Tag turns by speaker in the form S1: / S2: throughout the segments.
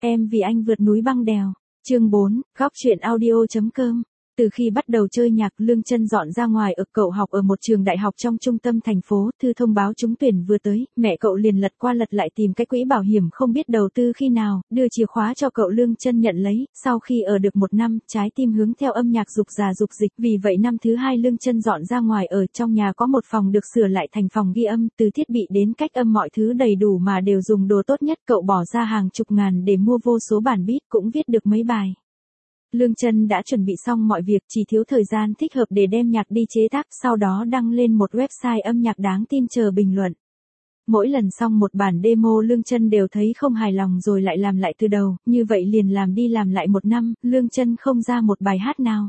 S1: Em vì anh vượt núi băng đèo. Chương 4, góc truyện audio.com. Từ khi bắt đầu chơi nhạc, Lương Chân dọn ra ngoài ở cậu học ở một trường đại học trong trung tâm thành phố, thư thông báo trúng tuyển vừa tới, mẹ cậu liền lật qua lật lại tìm cái quỹ bảo hiểm không biết đầu tư khi nào, đưa chìa khóa cho cậu Lương Chân nhận lấy, sau khi ở được một năm, trái tim hướng theo âm nhạc dục già dục dịch, vì vậy năm thứ hai Lương Chân dọn ra ngoài ở trong nhà có một phòng được sửa lại thành phòng ghi âm, từ thiết bị đến cách âm mọi thứ đầy đủ mà đều dùng đồ tốt nhất, cậu bỏ ra hàng chục ngàn để mua vô số bản beat cũng viết được mấy bài. Lương Chân đã chuẩn bị xong mọi việc, chỉ thiếu thời gian thích hợp để đem nhạc đi chế tác, sau đó đăng lên một website âm nhạc đáng tin chờ bình luận. Mỗi lần xong một bản demo Lương Chân đều thấy không hài lòng rồi lại làm lại từ đầu, như vậy liền làm đi làm lại một năm, Lương Chân không ra một bài hát nào.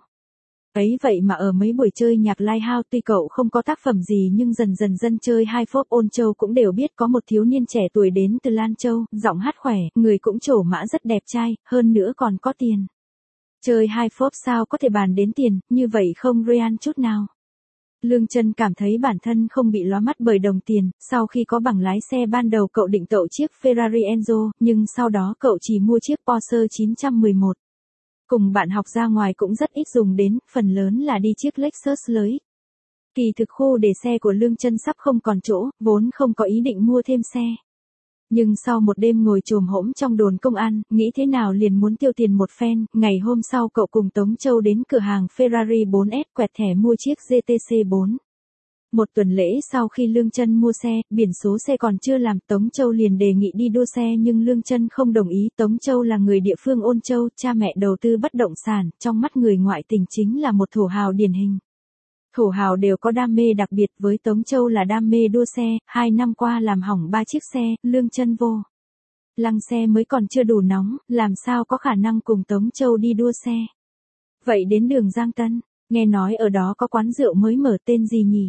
S1: Ấy vậy mà ở mấy buổi chơi nhạc Lighthouse tuy cậu không có tác phẩm gì nhưng dần dần dân chơi Hi-Pop Ôn Châu cũng đều biết có một thiếu niên trẻ tuổi đến từ Lan Châu, giọng hát khỏe, người cũng trổ mã rất đẹp trai, hơn nữa còn có tiền. Chơi Hi-Pop sao có thể bàn đến tiền, như vậy không real chút nào. Lương Chân cảm thấy bản thân không bị lóa mắt bởi đồng tiền, sau khi có bằng lái xe ban đầu cậu định tậu chiếc Ferrari Enzo, nhưng sau đó cậu chỉ mua chiếc Porsche 911. Cùng bạn học ra ngoài cũng rất ít dùng đến, phần lớn là đi chiếc Lexus LX. Kỳ thực khu để xe của Lương Chân sắp không còn chỗ, vốn không có ý định mua thêm xe. Nhưng sau một đêm ngồi chồm hổm trong đồn công an, nghĩ thế nào liền muốn tiêu tiền một phen, ngày hôm sau cậu cùng Tống Châu đến cửa hàng Ferrari 4S quẹt thẻ mua chiếc GTC 4. Một tuần lễ sau khi Lương Chân mua xe, biển số xe còn chưa làm, Tống Châu liền đề nghị đi đua xe nhưng Lương Chân không đồng ý. Tống Châu là người địa phương Ôn Châu, cha mẹ đầu tư bất động sản, trong mắt người ngoại tình chính là một thổ hào điển hình. Thổ hào đều có đam mê đặc biệt, với Tống Châu là đam mê đua xe, 2 năm qua làm hỏng 3 chiếc xe, Lương Chân vô lăng xe mới còn chưa đủ nóng, làm sao có khả năng cùng Tống Châu đi đua xe. Vậy đến đường Giang Tân, nghe nói ở đó có quán rượu mới mở tên gì nhỉ?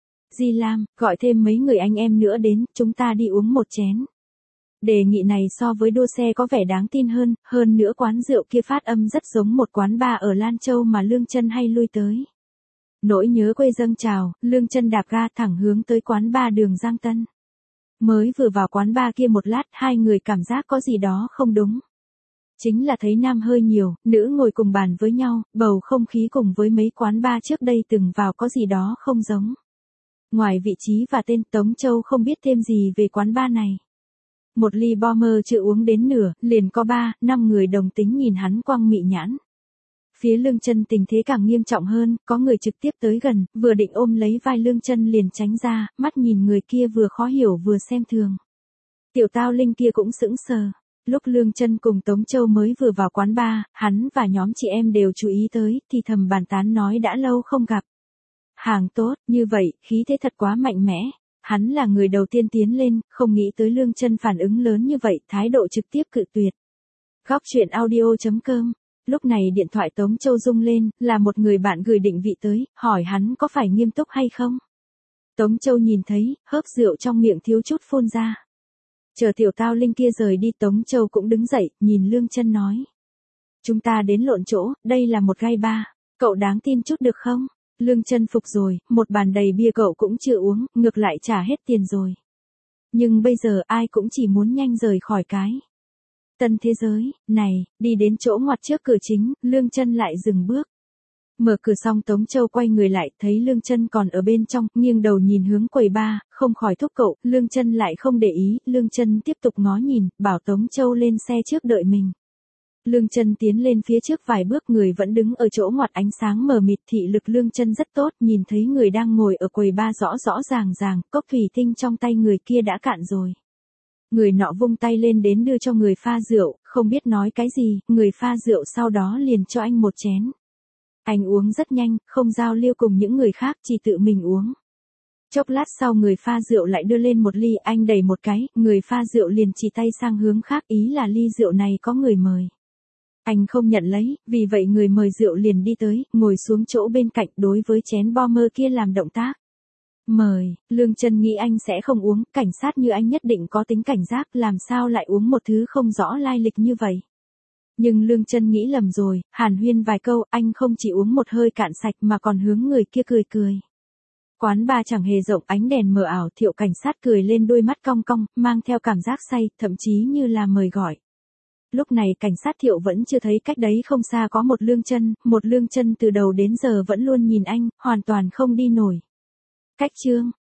S1: Di Lam, gọi thêm mấy người anh em nữa đến, chúng ta đi uống một chén. Đề nghị này so với đua xe có vẻ đáng tin hơn nữa quán rượu kia phát âm rất giống một quán bar ở Lan Châu mà Lương Chân hay lui tới. Nỗi nhớ quê dâng trào, Lương Chân đạp ga thẳng hướng tới quán bar đường Giang Tân. Mới vừa vào quán bar kia một lát, hai người cảm giác có gì đó không đúng. Chính là thấy nam hơi nhiều, nữ ngồi cùng bàn với nhau, bầu không khí cùng với mấy quán bar trước đây từng vào có gì đó không giống. Ngoài vị trí và tên, Tống Châu không biết thêm gì về quán bar này. Một ly Bomber chưa uống đến nửa, liền có 3-5 người đồng tính nhìn hắn quăng mị nhãn. Phía Lương Chân tình thế càng nghiêm trọng hơn, có người trực tiếp tới gần, vừa định ôm lấy vai Lương Chân liền tránh ra, mắt nhìn người kia vừa khó hiểu vừa xem thường. Tiểu Tao Linh kia cũng sững sờ. Lúc Lương Chân cùng Tống Châu mới vừa vào quán bar, hắn và nhóm chị em đều chú ý tới, thì thầm bàn tán nói đã lâu không gặp. Hàng tốt, như vậy, khí thế thật quá mạnh mẽ. Hắn là người đầu tiên tiến lên, không nghĩ tới Lương Chân phản ứng lớn như vậy, thái độ trực tiếp cự tuyệt. Góc truyện audio.com. Lúc này điện thoại Tống Châu rung lên, là một người bạn gửi định vị tới, hỏi hắn có phải nghiêm túc hay không. Tống Châu nhìn thấy, hớp rượu trong miệng thiếu chút phun ra. Chờ Tiểu Tao Linh kia rời đi, Tống Châu cũng đứng dậy, nhìn Lương Chân nói. Chúng ta đến lộn chỗ, đây là một gai bar, cậu đáng tin chút được không? Lương Chân phục rồi, một bàn đầy bia cậu cũng chưa uống, ngược lại trả hết tiền rồi. Nhưng bây giờ ai cũng chỉ muốn nhanh rời khỏi cái tân thế giới này, đi đến chỗ ngoặt trước cửa chính, Lương Chân lại dừng bước. Mở cửa xong Tống Châu quay người lại, thấy Lương Chân còn ở bên trong, nghiêng đầu nhìn hướng quầy bar, không khỏi thúc cậu, Lương Chân lại không để ý, Lương Chân tiếp tục ngó nhìn, bảo Tống Châu lên xe trước đợi mình. Lương Chân tiến lên phía trước vài bước, người vẫn đứng ở chỗ ngoặt, ánh sáng mờ mịt, thị lực Lương Chân rất tốt, nhìn thấy người đang ngồi ở quầy bar rõ ràng, cốc thủy tinh trong tay người kia đã cạn rồi. Người nọ vung tay lên đến đưa cho người pha rượu, không biết nói cái gì, người pha rượu sau đó liền cho anh một chén. Anh uống rất nhanh, không giao lưu cùng những người khác, chỉ tự mình uống. Chốc lát sau người pha rượu lại đưa lên một ly, anh đẩy một cái, người pha rượu liền chỉ tay sang hướng khác, ý là ly rượu này có người mời. Anh không nhận lấy, vì vậy người mời rượu liền đi tới, ngồi xuống chỗ bên cạnh, đối với chén Bomber kia làm động tác. Mời, Lương Chân nghĩ anh sẽ không uống, cảnh sát như anh nhất định có tính cảnh giác, làm sao lại uống một thứ không rõ lai lịch như vậy. Nhưng Lương Chân nghĩ lầm rồi, hàn huyên vài câu, anh không chỉ uống một hơi cạn sạch mà còn hướng người kia cười. Quán bar chẳng hề rộng, ánh đèn mờ ảo, Thiệu cảnh sát cười lên, đôi mắt cong cong, mang theo cảm giác say, thậm chí như là mời gọi. Lúc này cảnh sát Thiệu vẫn chưa thấy cách đấy không xa có một Lương Chân từ đầu đến giờ vẫn luôn nhìn anh, hoàn toàn không đi nổi. Cách Trương